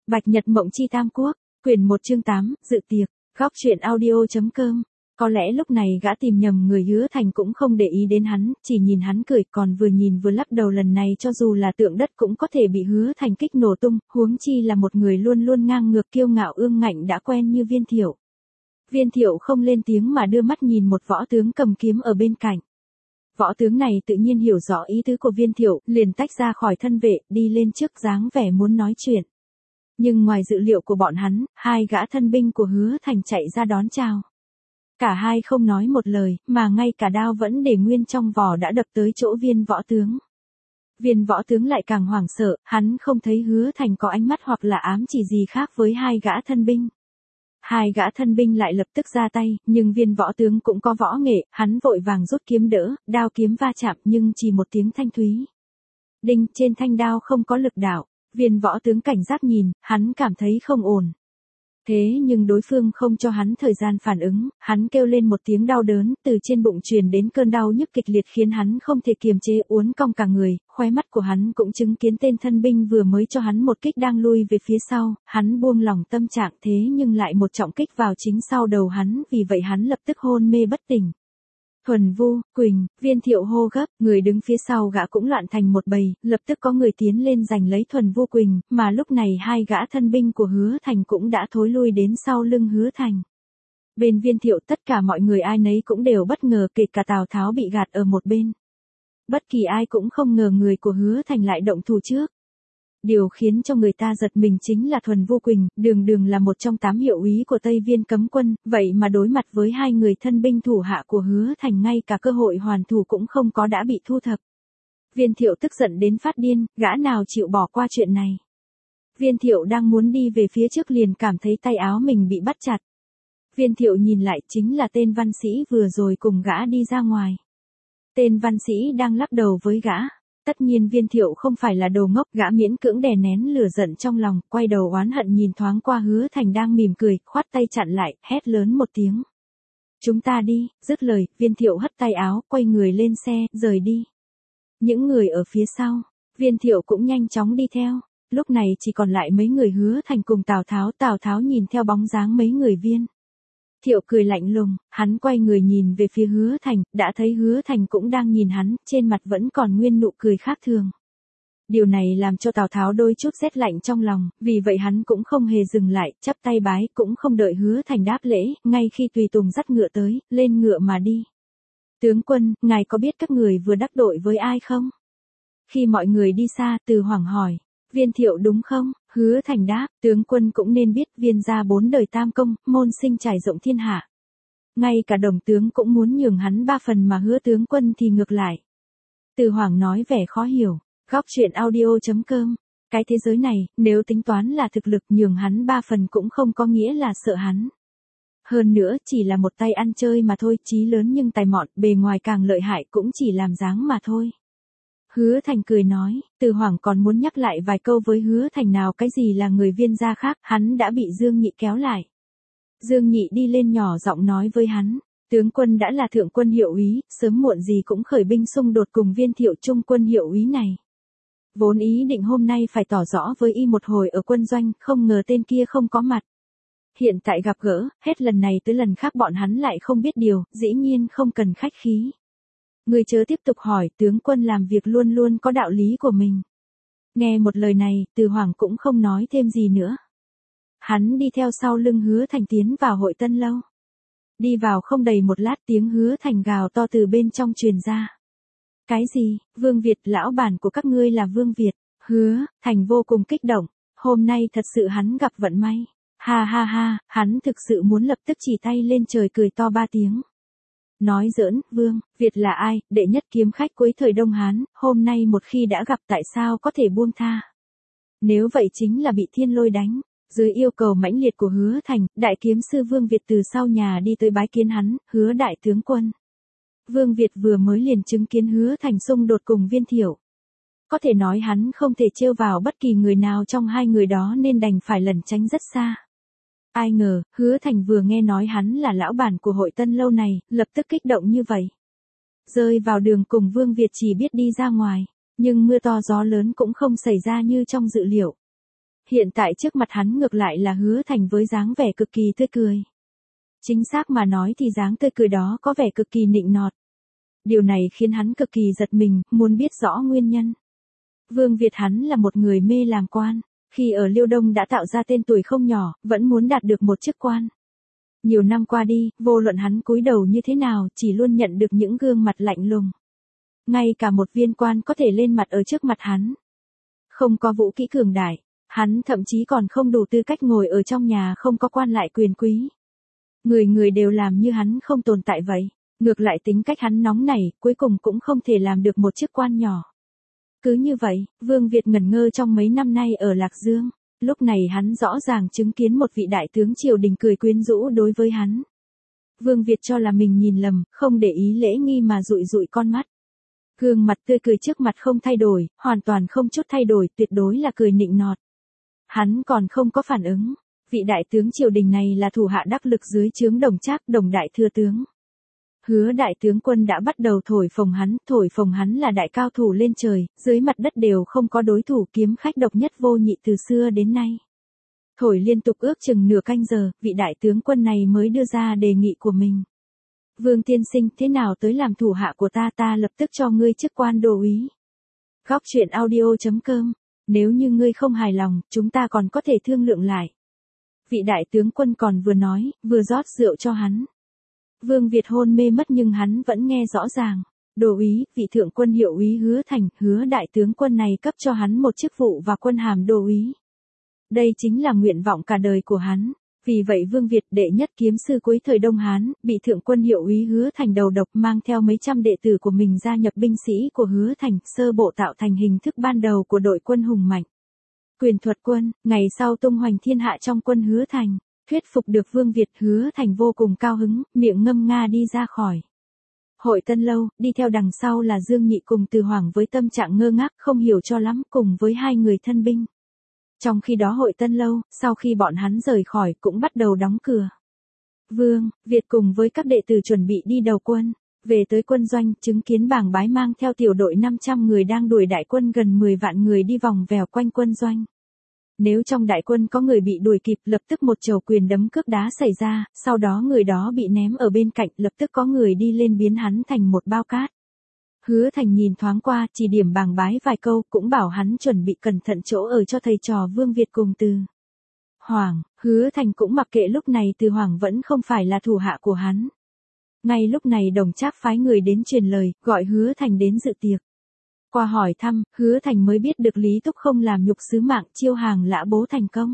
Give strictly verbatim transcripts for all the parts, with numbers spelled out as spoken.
Bạch Nhật Mộng Chi Tam Quốc, quyển một chương tám, dự tiệc, góc truyện audio.com. Có lẽ lúc này gã tìm nhầm người, Hứa Thành cũng không để ý đến hắn, chỉ nhìn hắn cười, còn vừa nhìn vừa lắc đầu. Lần này cho dù là tượng đất cũng có thể bị Hứa Thành kích nổ tung, huống chi là một người luôn luôn ngang ngược kiêu ngạo ương ngạnh đã quen như Viên Thiệu. Viên Thiệu không lên tiếng mà đưa mắt nhìn một võ tướng cầm kiếm ở bên cạnh. Võ tướng này tự nhiên hiểu rõ ý tứ của Viên Thiệu, liền tách ra khỏi thân vệ, đi lên trước dáng vẻ muốn nói chuyện. Nhưng ngoài dự liệu của bọn hắn, hai gã thân binh của Hứa Thành chạy ra đón chào. Cả hai không nói một lời, mà ngay cả đao vẫn để nguyên trong vỏ đã đập tới chỗ Viên võ tướng. Viên võ tướng lại càng hoảng sợ, hắn không thấy Hứa Thành có ánh mắt hoặc là ám chỉ gì khác với hai gã thân binh. Hai gã thân binh lại lập tức ra tay, nhưng Viên võ tướng cũng có võ nghệ, hắn vội vàng rút kiếm đỡ, đao kiếm va chạm nhưng chỉ một tiếng thanh thúy. Đinh, trên thanh đao không có lực đạo. Viên võ tướng cảnh giác nhìn, hắn cảm thấy không ổn. Thế nhưng đối phương không cho hắn thời gian phản ứng, hắn kêu lên một tiếng đau đớn, từ trên bụng truyền đến cơn đau nhức kịch liệt khiến hắn không thể kiềm chế, uốn cong cả người, khóe mắt của hắn cũng chứng kiến tên thân binh vừa mới cho hắn một kích đang lui về phía sau, hắn buông lỏng tâm trạng, thế nhưng lại một trọng kích vào chính sau đầu hắn, vì vậy hắn lập tức hôn mê bất tỉnh. Thuần Vu, Quỳnh, Viên Thiệu hô gấp, người đứng phía sau gã cũng loạn thành một bầy, lập tức có người tiến lên giành lấy Thuần Vu Quỳnh, mà lúc này hai gã thân binh của Hứa Thành cũng đã thối lui đến sau lưng Hứa Thành. Bên Viên Thiệu tất cả mọi người ai nấy cũng đều bất ngờ, kể cả Tào Tháo bị gạt ở một bên. Bất kỳ ai cũng không ngờ người của Hứa Thành lại động thủ trước. Điều khiến cho người ta giật mình chính là Thuần Vu Quỳnh, đường đường là một trong tám hiệu úy của Tây Viên cấm quân, vậy mà đối mặt với hai người thân binh thủ hạ của Hứa Thành ngay cả cơ hội hoàn thủ cũng không có đã bị thu thập. Viên Thiệu tức giận đến phát điên, gã nào chịu bỏ qua chuyện này. Viên Thiệu đang muốn đi về phía trước liền cảm thấy tay áo mình bị bắt chặt. Viên Thiệu nhìn lại chính là tên văn sĩ vừa rồi cùng gã đi ra ngoài. Tên văn sĩ đang lắc đầu với gã. Tất nhiên Viên Thiệu không phải là đồ ngốc, gã miễn cưỡng đè nén lửa giận trong lòng, quay đầu oán hận nhìn thoáng qua Hứa Thành đang mỉm cười, khoát tay chặn lại, hét lớn một tiếng. Chúng ta đi, dứt lời, Viên Thiệu hất tay áo, quay người lên xe, rời đi. Những người ở phía sau, Viên Thiệu cũng nhanh chóng đi theo, lúc này chỉ còn lại mấy người Hứa Thành cùng Tào Tháo, Tào Tháo nhìn theo bóng dáng mấy người Viên Thiệu cười lạnh lùng, hắn quay người nhìn về phía Hứa Thành, đã thấy Hứa Thành cũng đang nhìn hắn, trên mặt vẫn còn nguyên nụ cười khác thường. Điều này làm cho Tào Tháo đôi chút rét lạnh trong lòng, vì vậy hắn cũng không hề dừng lại, chắp tay bái, cũng không đợi Hứa Thành đáp lễ, ngay khi tùy tùng dắt ngựa tới, lên ngựa mà đi. Tướng quân, ngài có biết các người vừa đắc tội với ai không? Khi mọi người đi xa, Từ Hoảng hỏi. Viên Thiệu đúng không? Hứa Thành đáp, tướng quân cũng nên biết, Viên gia bốn đời tam công, môn sinh trải rộng thiên hạ. Ngay cả Đồng tướng cũng muốn nhường hắn ba phần mà Hứa tướng quân thì ngược lại. Từ Hoảng nói vẻ khó hiểu, góc truyện audio.com. Cái thế giới này, nếu tính toán là thực lực, nhường hắn ba phần cũng không có nghĩa là sợ hắn. Hơn nữa chỉ là một tay ăn chơi mà thôi, chí lớn nhưng tài mọn, bề ngoài càng lợi hại cũng chỉ làm dáng mà thôi. Hứa Thành cười nói, Từ Hoảng còn muốn nhắc lại vài câu với Hứa Thành nào cái gì là người Viên gia khác, hắn đã bị Dương Nhị kéo lại. Dương Nhị đi lên nhỏ giọng nói với hắn, tướng quân đã là thượng quân hiệu úy, sớm muộn gì cũng khởi binh xung đột cùng Viên Thiệu trung quân hiệu úy này. Vốn ý định hôm nay phải tỏ rõ với y một hồi ở quân doanh, không ngờ tên kia không có mặt. Hiện tại gặp gỡ, hết lần này tới lần khác bọn hắn lại không biết điều, dĩ nhiên không cần khách khí. Người chớ tiếp tục hỏi, tướng quân làm việc luôn luôn có đạo lý của mình. Nghe một lời này, Từ Hoảng cũng không nói thêm gì nữa. Hắn đi theo sau lưng Hứa Thành tiến vào hội Tân Lâu. Đi vào không đầy một lát, tiếng Hứa Thành gào to từ bên trong truyền ra. Cái gì? Vương Việt, lão bản của các ngươi là Vương Việt? Hứa Thành vô cùng kích động, hôm nay thật sự hắn gặp vận may. Ha ha ha, hắn thực sự muốn lập tức chỉ tay lên trời cười to ba tiếng. Nói giỡn, Vương Việt là ai, đệ nhất kiếm khách cuối thời Đông Hán, hôm nay một khi đã gặp tại sao có thể buông tha. Nếu vậy chính là bị thiên lôi đánh. Dưới yêu cầu mãnh liệt của Hứa Thành, đại kiếm sư Vương Việt từ sau nhà đi tới bái kiến hắn, Hứa đại tướng quân. Vương Việt vừa mới liền chứng kiến Hứa Thành xung đột cùng Viên Thiệu. Có thể nói hắn không thể trêu vào bất kỳ người nào trong hai người đó nên đành phải lẩn tránh rất xa. Ai ngờ, Hứa Thành vừa nghe nói hắn là lão bản của hội Tân Lâu này, lập tức kích động như vậy. Rơi vào đường cùng Vương Việt chỉ biết đi ra ngoài, nhưng mưa to gió lớn cũng không xảy ra như trong dự liệu. Hiện tại trước mặt hắn ngược lại là Hứa Thành với dáng vẻ cực kỳ tươi cười. Chính xác mà nói thì dáng tươi cười đó có vẻ cực kỳ nịnh nọt. Điều này khiến hắn cực kỳ giật mình, muốn biết rõ nguyên nhân. Vương Việt hắn là một người mê làm quan, khi ở Liêu Đông đã tạo ra tên tuổi không nhỏ, vẫn muốn đạt được một chức quan. Nhiều năm qua đi, vô luận hắn cúi đầu như thế nào, chỉ luôn nhận được những gương mặt lạnh lùng. Ngay cả một viên quan có thể lên mặt ở trước mặt hắn. Không có vũ kỹ cường đại, hắn thậm chí còn không đủ tư cách ngồi ở trong nhà không có quan lại quyền quý. Người người đều làm như hắn không tồn tại vậy. Ngược lại tính cách hắn nóng nảy, cuối cùng cũng không thể làm được một chức quan nhỏ. Cứ như vậy, Vương Việt ngẩn ngơ trong mấy năm nay ở Lạc Dương. Lúc này hắn rõ ràng chứng kiến một vị đại tướng triều đình cười quyến rũ đối với hắn. Vương Việt cho là mình nhìn lầm, không để ý lễ nghi mà dụi dụi con mắt. Gương mặt tươi cười trước mặt không thay đổi, hoàn toàn không chút thay đổi, tuyệt đối là cười nịnh nọt. Hắn còn không có phản ứng. Vị đại tướng triều đình này là thủ hạ đắc lực dưới trướng Đồng Trác, Đồng đại thừa tướng. Hứa đại tướng quân đã bắt đầu thổi phồng hắn, thổi phồng hắn là đại cao thủ lên trời, dưới mặt đất đều không có đối thủ, kiếm khách độc nhất vô nhị từ xưa đến nay. Thổi liên tục ước chừng nửa canh giờ, vị đại tướng quân này mới đưa ra đề nghị của mình. Vương tiên sinh, thế nào tới làm thủ hạ của ta, ta lập tức cho ngươi chức quan đô úy. Góc truyện audio chấm com, nếu như ngươi không hài lòng, chúng ta còn có thể thương lượng lại. Vị đại tướng quân còn vừa nói, vừa rót rượu cho hắn. Vương Việt hôn mê mất nhưng hắn vẫn nghe rõ ràng. Đô úy, vị thượng quân hiệu úy Hứa Thành, Hứa đại tướng quân này cấp cho hắn một chức vụ và quân hàm đô úy. Đây chính là nguyện vọng cả đời của hắn. Vì vậy Vương Việt, đệ nhất kiếm sư cuối thời Đông Hán, bị thượng quân hiệu úy Hứa Thành đầu độc, mang theo mấy trăm đệ tử của mình gia nhập binh sĩ của Hứa Thành, sơ bộ tạo thành hình thức ban đầu của đội quân hùng mạnh. Quyền thuật quân, ngày sau tung hoành thiên hạ trong quân Hứa Thành. Thuyết phục được Vương Việt, Hứa Thành vô cùng cao hứng, miệng ngâm nga đi ra khỏi Hội Tân Lâu, đi theo đằng sau là Dương Nhị cùng Từ Hoàng với tâm trạng ngơ ngác không hiểu cho lắm, cùng với hai người thân binh. Trong khi đó Hội Tân Lâu, sau khi bọn hắn rời khỏi cũng bắt đầu đóng cửa. Vương Việt cùng với các đệ tử chuẩn bị đi đầu quân, về tới quân doanh, chứng kiến Bàng Bái mang theo tiểu đội năm trăm người đang đuổi đại quân gần mười vạn người đi vòng vèo quanh quân doanh. Nếu trong đại quân có người bị đuổi kịp, lập tức một chầu quyền đấm cước đá xảy ra, sau đó người đó bị ném ở bên cạnh, lập tức có người đi lên biến hắn thành một bao cát. Hứa Thành nhìn thoáng qua, chỉ điểm Bàng Bái vài câu, cũng bảo hắn chuẩn bị cẩn thận chỗ ở cho thầy trò Vương Việt cùng Từ Hoàng. Hứa Thành cũng mặc kệ lúc này Từ Hoàng vẫn không phải là thủ hạ của hắn. Ngay lúc này Đồng Trác phái người đến truyền lời, gọi Hứa Thành đến dự tiệc. Qua hỏi thăm, Hứa Thành mới biết được Lý Túc không làm nhục sứ mạng, chiêu hàng Lã Bố thành công.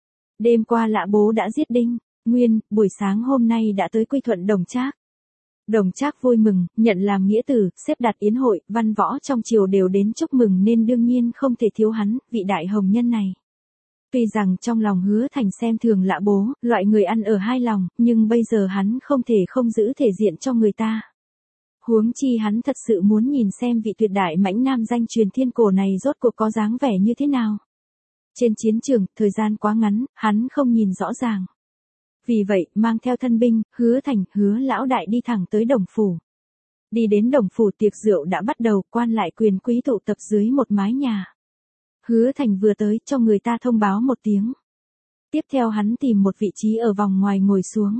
Đêm qua Lã Bố đã giết Đinh Nguyên, buổi sáng hôm nay đã tới quy thuận Đồng Trác. Đồng Trác vui mừng, nhận làm nghĩa tử, xếp đặt yến hội, văn võ trong triều đều đến chúc mừng nên đương nhiên không thể thiếu hắn, vị đại hồng nhân này. Tuy rằng trong lòng Hứa Thành xem thường Lã Bố, loại người ăn ở hai lòng, nhưng bây giờ hắn không thể không giữ thể diện cho người ta. Huống chi hắn thật sự muốn nhìn xem vị tuyệt đại mãnh nam danh truyền thiên cổ này rốt cuộc có dáng vẻ như thế nào. Trên chiến trường, thời gian quá ngắn, hắn không nhìn rõ ràng. Vì vậy, mang theo thân binh, Hứa Thành, Hứa lão đại đi thẳng tới Đồng phủ. Đi đến Đồng phủ, tiệc rượu đã bắt đầu, quan lại quyền quý tụ tập dưới một mái nhà. Hứa Thành vừa tới, cho người ta thông báo một tiếng. Tiếp theo hắn tìm một vị trí ở vòng ngoài ngồi xuống.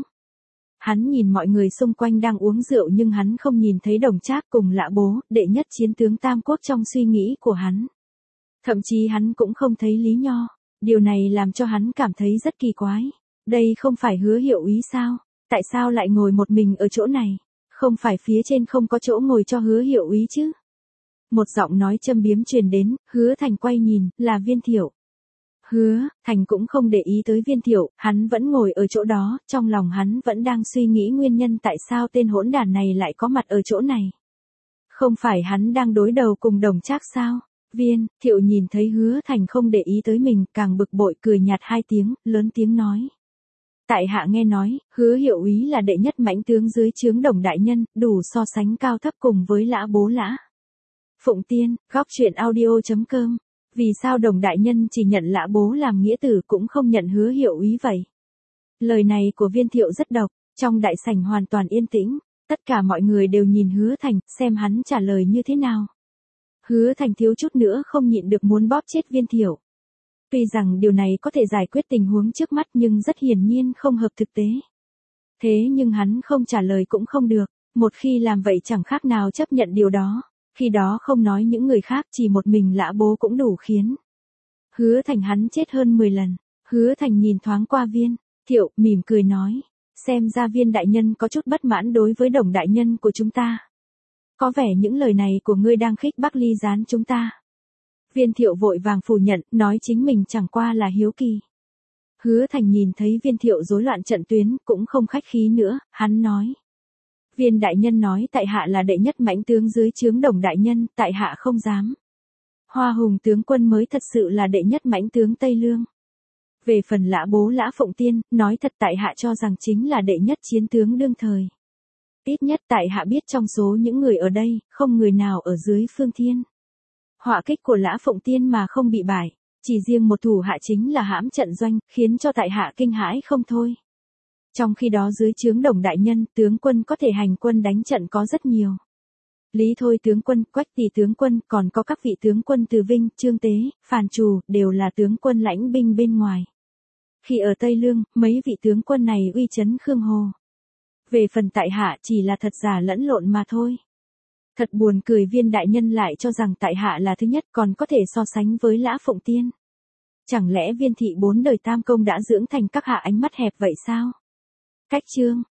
Hắn nhìn mọi người xung quanh đang uống rượu nhưng hắn không nhìn thấy Đồng Trác cùng Lã Bố, đệ nhất chiến tướng Tam Quốc trong suy nghĩ của hắn. Thậm chí hắn cũng không thấy Lý Nho, điều này làm cho hắn cảm thấy rất kỳ quái. Đây không phải Hứa hiệu úy sao? Tại sao lại ngồi một mình ở chỗ này? Không phải phía trên không có chỗ ngồi cho Hứa hiệu úy chứ? Một giọng nói châm biếm truyền đến, Hứa Thành quay nhìn, là Viên Thiệu. Hứa Thành cũng không để ý tới Viên Thiệu, hắn vẫn ngồi ở chỗ đó, trong lòng hắn vẫn đang suy nghĩ nguyên nhân tại sao tên hỗn đản này lại có mặt ở chỗ này. Không phải hắn đang đối đầu cùng Đồng Trác sao? Viên Thiệu nhìn thấy Hứa Thành không để ý tới mình, càng bực bội, cười nhạt hai tiếng, lớn tiếng nói. Tại hạ nghe nói, Hứa hiệu úy là đệ nhất mãnh tướng dưới trướng Đồng đại nhân, đủ so sánh cao thấp cùng với Lã Bố Lã Phụng Tiên. Góc truyện audio chấm com. Vì sao Đồng đại nhân chỉ nhận Lã Bố làm nghĩa tử cũng không nhận Hứa hiệu úy vậy? Lời này của Viên Thiệu rất độc, trong đại sảnh hoàn toàn yên tĩnh, tất cả mọi người đều nhìn Hứa Thành, xem hắn trả lời như thế nào. Hứa Thành thiếu chút nữa không nhịn được muốn bóp chết Viên Thiệu. Tuy rằng điều này có thể giải quyết tình huống trước mắt nhưng rất hiển nhiên không hợp thực tế. Thế nhưng hắn không trả lời cũng không được, một khi làm vậy chẳng khác nào chấp nhận điều đó, khi đó không nói những người khác chỉ một mình Lã Bố cũng đủ khiến Hứa Thành hắn chết hơn mười lần. Hứa Thành nhìn thoáng qua Viên Thiệu, mỉm cười nói, xem ra Viên đại nhân có chút bất mãn đối với Đồng đại nhân của chúng ta. Có vẻ những lời này của ngươi đang khích bác ly gián chúng ta. Viên Thiệu vội vàng phủ nhận, nói chính mình chẳng qua là hiếu kỳ. Hứa Thành nhìn thấy Viên Thiệu rối loạn trận tuyến, cũng không khách khí nữa, hắn nói. Viên đại nhân nói tại hạ là đệ nhất mãnh tướng dưới trướng Đồng đại nhân, tại hạ không dám. Hoa Hùng tướng quân mới thật sự là đệ nhất mãnh tướng Tây Lương. Về phần Lã Bố Lã Phụng Tiên, nói thật tại hạ cho rằng chính là đệ nhất chiến tướng đương thời. Ít nhất tại hạ biết trong số những người ở đây, không người nào ở dưới Phương Thiên. Họa kích của Lã Phụng Tiên mà không bị bại, chỉ riêng một thủ hạ chính là hãm trận doanh, khiến cho tại hạ kinh hãi không thôi. Trong khi đó dưới trướng Đồng đại nhân, tướng quân có thể hành quân đánh trận có rất nhiều. Lý Thôi tướng quân, Quách Tỷ tướng quân, còn có các vị tướng quân Từ Vinh, Trương Tế, Phàn Trù, đều là tướng quân lãnh binh bên ngoài. Khi ở Tây Lương, mấy vị tướng quân này uy chấn Khương Hồ. Về phần tại hạ chỉ là thật giả lẫn lộn mà thôi. Thật buồn cười Viên đại nhân lại cho rằng tại hạ là thứ nhất còn có thể so sánh với Lã Phụng Tiên. Chẳng lẽ Viên thị bốn đời tam công đã dưỡng thành các hạ ánh mắt hẹp vậy sao? Cách chương